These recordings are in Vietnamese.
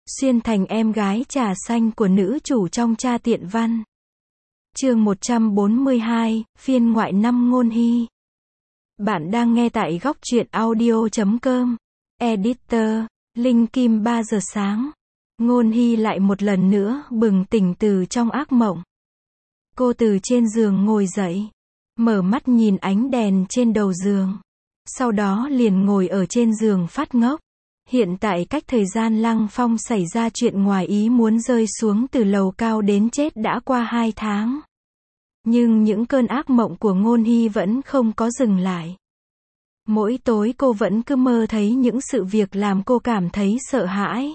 xuyên thành em gái trà xanh của nữ chủ trong Cha Tiện Văn. Chương 142, phiên ngoại 5 Ngôn Hy. Bạn đang nghe tại góc truyện audio.com. Editor, Linh Kim. 3 giờ sáng. Ngôn Hy lại một lần nữa bừng tỉnh từ trong ác mộng. Cô từ trên giường ngồi dậy, mở mắt nhìn ánh đèn trên đầu giường. Sau đó liền ngồi ở trên giường phát ngốc. Hiện tại cách thời gian Lăng Phong xảy ra chuyện ngoài ý muốn rơi xuống từ lầu cao đến chết đã qua 2 tháng. Nhưng những cơn ác mộng của Ngôn Hy vẫn không có dừng lại. Mỗi tối cô vẫn cứ mơ thấy những sự việc làm cô cảm thấy sợ hãi.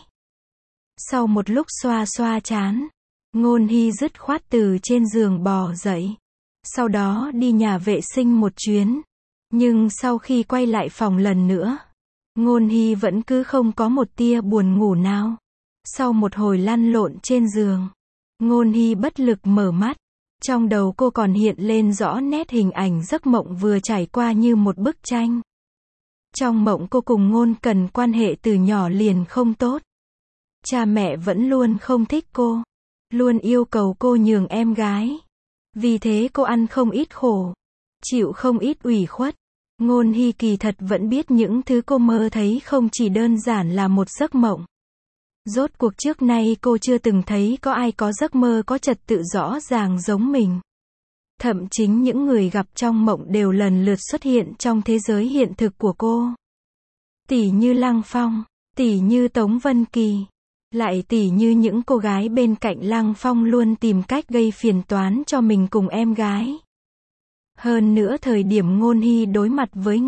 Sau một lúc xoa xoa trán, Ngôn Hy dứt khoát từ trên giường bò dậy. Sau đó đi nhà vệ sinh một chuyến. Nhưng sau khi quay lại phòng lần nữa, Ngôn Hy vẫn cứ không có một tia buồn ngủ nào. Sau một hồi lăn lộn trên giường, Ngôn Hy bất lực mở mắt. Trong đầu cô còn hiện lên rõ nét hình ảnh giấc mộng vừa trải qua như một bức tranh. Trong mộng cô cùng Ngôn Cần quan hệ từ nhỏ liền không tốt. Cha mẹ vẫn luôn không thích cô, luôn yêu cầu cô nhường em gái. Vì thế cô ăn không ít khổ, chịu không ít ủy khuất. Ngôn Hy kỳ thật vẫn biết những thứ cô mơ thấy không chỉ đơn giản là một giấc mộng. Rốt cuộc trước nay cô chưa từng thấy có ai có giấc mơ có trật tự rõ ràng giống mình. Thậm chí những người gặp trong mộng đều lần lượt xuất hiện trong thế giới hiện thực của cô. Tỉ như Lăng Phong, tỉ như Tống Vân Kỳ, lại tỉ như những cô gái bên cạnh Lăng Phong luôn tìm cách gây phiền toán cho mình cùng em gái. Hơn nữa thời điểm Ngôn Hy đối mặt với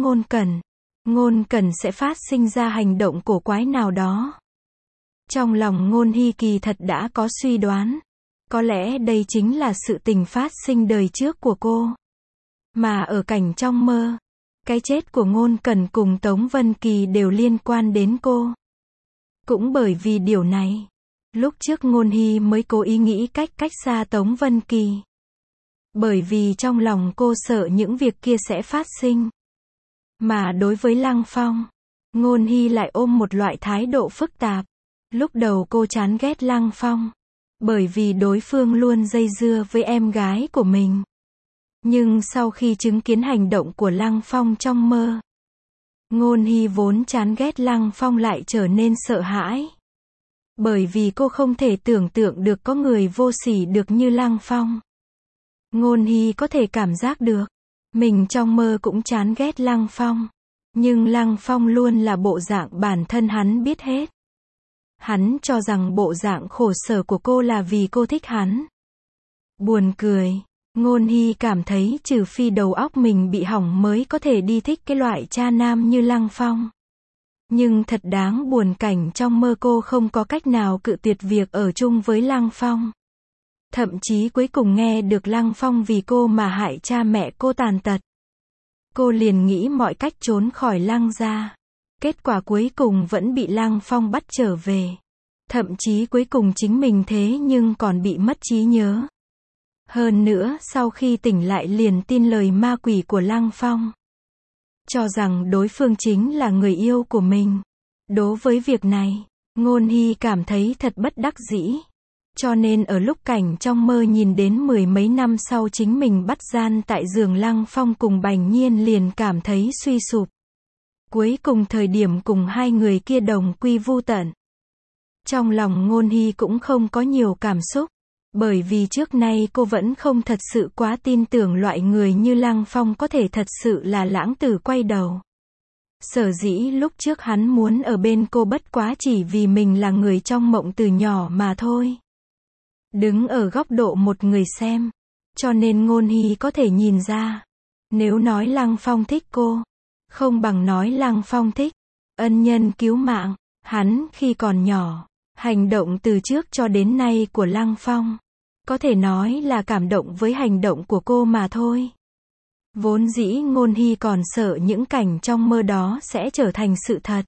Ngôn Cần sẽ phát sinh ra hành động cổ quái nào đó. Trong lòng Ngôn Hy kỳ thật đã có suy đoán. Có lẽ đây chính là sự tình phát sinh đời trước của cô. Mà ở cảnh trong mơ, cái chết của Ngôn Cần cùng Tống Vân Kỳ đều liên quan đến cô. Cũng bởi vì điều này, lúc trước Ngôn Hy mới cố ý nghĩ cách xa Tống Vân Kỳ. Bởi vì trong lòng cô sợ những việc kia sẽ phát sinh. Mà đối với Lăng Phong, Ngôn Hy lại ôm một loại thái độ phức tạp. Lúc đầu cô chán ghét Lăng Phong, bởi vì đối phương luôn dây dưa với em gái của mình. Nhưng sau khi chứng kiến hành động của Lăng Phong trong mơ, Ngôn Hy vốn chán ghét Lăng Phong lại trở nên sợ hãi. Bởi vì cô không thể tưởng tượng được có người vô sỉ được như Lăng Phong. Ngôn Hy có thể cảm giác được, mình trong mơ cũng chán ghét Lăng Phong. Nhưng Lăng Phong luôn là bộ dạng bản thân hắn biết hết. Hắn cho rằng bộ dạng khổ sở của cô là vì cô thích hắn. Buồn cười, Ngôn Hy cảm thấy trừ phi đầu óc mình bị hỏng mới có thể đi thích cái loại cha nam như Lăng Phong. Nhưng thật đáng buồn cảnh trong mơ cô không có cách nào cự tuyệt việc ở chung với Lăng Phong. Thậm chí cuối cùng nghe được Lăng Phong vì cô mà hại cha mẹ cô tàn tật. Cô liền nghĩ mọi cách trốn khỏi Lăng gia. Kết quả cuối cùng vẫn bị Lăng Phong bắt trở về. Thậm chí cuối cùng chính mình thế nhưng còn bị mất trí nhớ. Hơn nữa sau khi tỉnh lại liền tin lời ma quỷ của Lăng Phong. Cho rằng đối phương chính là người yêu của mình. Đối với việc này, Ngôn Hy cảm thấy thật bất đắc dĩ. Cho nên ở lúc cảnh trong mơ nhìn đến 10 mấy năm sau chính mình bắt gian tại giường Lăng Phong cùng Bành Nhiên liền cảm thấy suy sụp. Cuối cùng thời điểm cùng hai người kia đồng quy vu tận. Trong lòng Ngôn Hy cũng không có nhiều cảm xúc. Bởi vì trước nay cô vẫn không thật sự quá tin tưởng loại người như Lăng Phong có thể thật sự là lãng tử quay đầu. Sở dĩ lúc trước hắn muốn ở bên cô bất quá chỉ vì mình là người trong mộng từ nhỏ mà thôi. Đứng ở góc độ một người xem, cho nên Ngôn Hy có thể nhìn ra. Nếu nói Lăng Phong thích cô, không bằng nói Lăng Phong thích ân nhân cứu mạng. Hắn khi còn nhỏ, hành động từ trước cho đến nay của Lăng Phong, có thể nói là cảm động với hành động của cô mà thôi. Vốn dĩ Ngôn Hy còn sợ những cảnh trong mơ đó sẽ trở thành sự thật.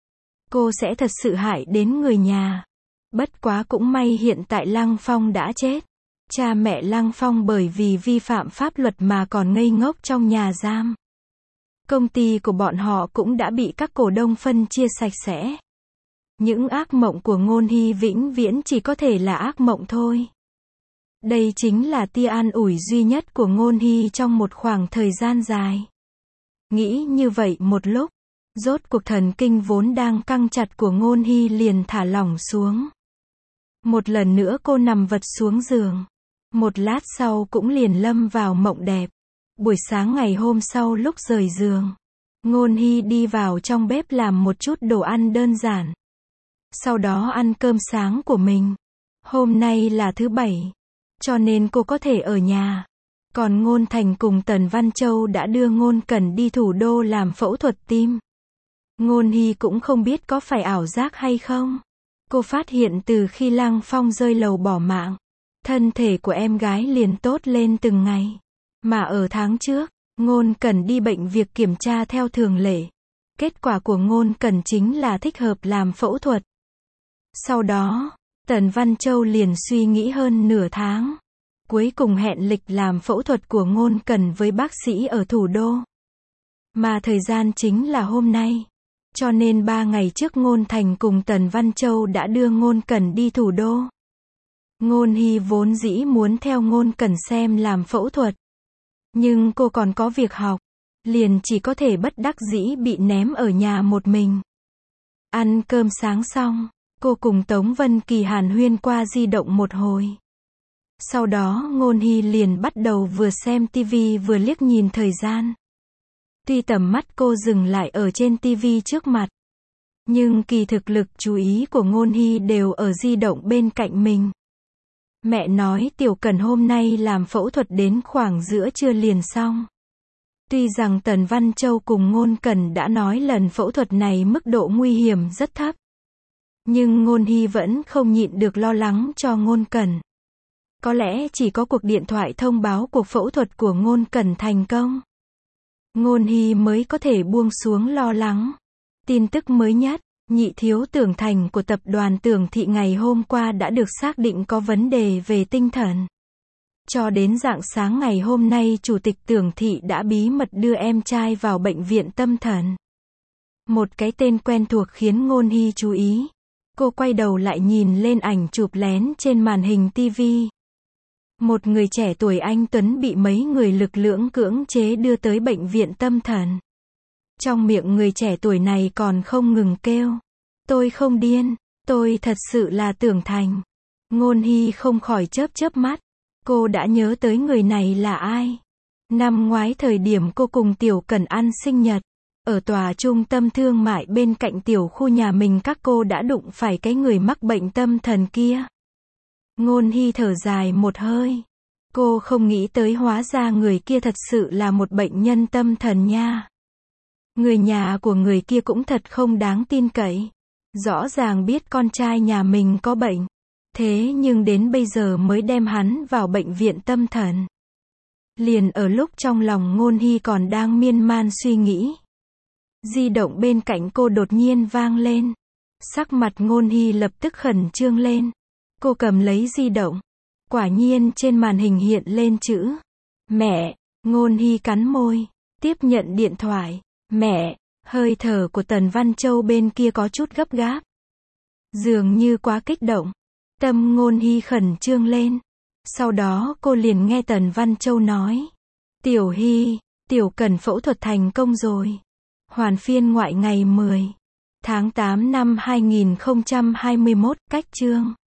Cô sẽ thật sự hại đến người nhà. Bất quá cũng may hiện tại Lăng Phong đã chết. Cha mẹ Lăng Phong bởi vì vi phạm pháp luật mà còn ngây ngốc trong nhà giam. Công ty của bọn họ cũng đã bị các cổ đông phân chia sạch sẽ. Những ác mộng của Ngôn Hy vĩnh viễn chỉ có thể là ác mộng thôi. Đây chính là tia an ủi duy nhất của Ngôn Hy trong một khoảng thời gian dài. Nghĩ như vậy một lúc, rốt cuộc thần kinh vốn đang căng chặt của Ngôn Hy liền thả lỏng xuống. Một lần nữa cô nằm vật xuống giường. Một lát sau cũng liền lâm vào mộng đẹp. Buổi sáng ngày hôm sau lúc rời giường, Ngôn Hy đi vào trong bếp làm một chút đồ ăn đơn giản. Sau đó ăn cơm sáng của mình. Hôm nay là thứ Bảy, cho nên cô có thể ở nhà. Còn Ngôn Thành cùng Tần Văn Châu đã đưa Ngôn Cẩn đi thủ đô làm phẫu thuật tim. Ngôn Hy cũng không biết có phải ảo giác hay không. Cô phát hiện từ khi Lăng Phong rơi lầu bỏ mạng, thân thể của em gái liền tốt lên từng ngày. Mà ở tháng trước, Ngôn Cẩn đi bệnh viện kiểm tra theo thường lệ. Kết quả của Ngôn Cẩn chính là thích hợp làm phẫu thuật. Sau đó, Tần Văn Châu liền suy nghĩ hơn nửa tháng. Cuối cùng hẹn lịch làm phẫu thuật của Ngôn Cẩn với bác sĩ ở thủ đô. Mà thời gian chính là hôm nay. Cho nên 3 ngày trước Ngôn Thành cùng Tần Văn Châu đã đưa Ngôn Cẩn đi thủ đô. Ngôn Hy vốn dĩ muốn theo Ngôn Cẩn xem làm phẫu thuật. Nhưng cô còn có việc học. Liền chỉ có thể bất đắc dĩ bị ném ở nhà một mình. Ăn cơm sáng xong, cô cùng Tống Vân Kỳ hàn huyên qua di động một hồi. Sau đó Ngôn Hy liền bắt đầu vừa xem tivi vừa liếc nhìn thời gian. Tuy tầm mắt cô dừng lại ở trên tivi trước mặt, nhưng kỳ thực lực chú ý của Ngôn Hy đều ở di động bên cạnh mình. Mẹ nói Tiểu Cẩn hôm nay làm phẫu thuật đến khoảng giữa trưa liền xong. Tuy rằng Tần Văn Châu cùng Ngôn Cẩn đã nói lần phẫu thuật này mức độ nguy hiểm rất thấp, nhưng Ngôn Hy vẫn không nhịn được lo lắng cho Ngôn Cẩn. Có lẽ chỉ có cuộc điện thoại thông báo cuộc phẫu thuật của Ngôn Cẩn thành công, Ngôn Hy mới có thể buông xuống lo lắng. Tin tức mới nhất, nhị thiếu Tưởng Thành của tập đoàn Tưởng Thị ngày hôm qua đã được xác định có vấn đề về tinh thần. Cho đến rạng sáng ngày hôm nay Chủ tịch Tưởng Thị đã bí mật đưa em trai vào bệnh viện tâm thần. Một cái tên quen thuộc khiến Ngôn Hy chú ý. Cô quay đầu lại nhìn lên ảnh chụp lén trên màn hình TV. Một người trẻ tuổi anh tuấn bị mấy người lực lưỡng cưỡng chế đưa tới bệnh viện tâm thần. Trong miệng người trẻ tuổi này còn không ngừng kêu: "Tôi không điên, tôi thật sự là Tưởng Thành." Ngôn Hy không khỏi chớp mắt. Cô đã nhớ tới người này là ai. Năm ngoái thời điểm cô cùng Tiểu Cẩn ăn sinh nhật, ở tòa trung tâm thương mại bên cạnh tiểu khu nhà mình các cô đã đụng phải cái người mắc bệnh tâm thần kia. Ngôn Hy thở dài một hơi. Cô không nghĩ tới hóa ra người kia thật sự là một bệnh nhân tâm thần nha. Người nhà của người kia cũng thật không đáng tin cậy. Rõ ràng biết con trai nhà mình có bệnh, thế nhưng đến bây giờ mới đem hắn vào bệnh viện tâm thần. Liền ở lúc trong lòng Ngôn Hy còn đang miên man suy nghĩ, di động bên cạnh cô đột nhiên vang lên. Sắc mặt Ngôn Hy lập tức khẩn trương lên. Cô cầm lấy di động. Quả nhiên trên màn hình hiện lên chữ "Mẹ." Ngôn Hy cắn môi, tiếp nhận điện thoại. "Mẹ." Hơi thở của Tần Văn Châu bên kia có chút gấp gáp. Dường như quá kích động. Tâm Ngôn Hy khẩn trương lên. Sau đó cô liền nghe Tần Văn Châu nói: "Tiểu Hy, Tiểu Cẩn phẫu thuật thành công rồi. Hoàn phiên ngoại ngày 10 tháng 8 năm 2021, cách chương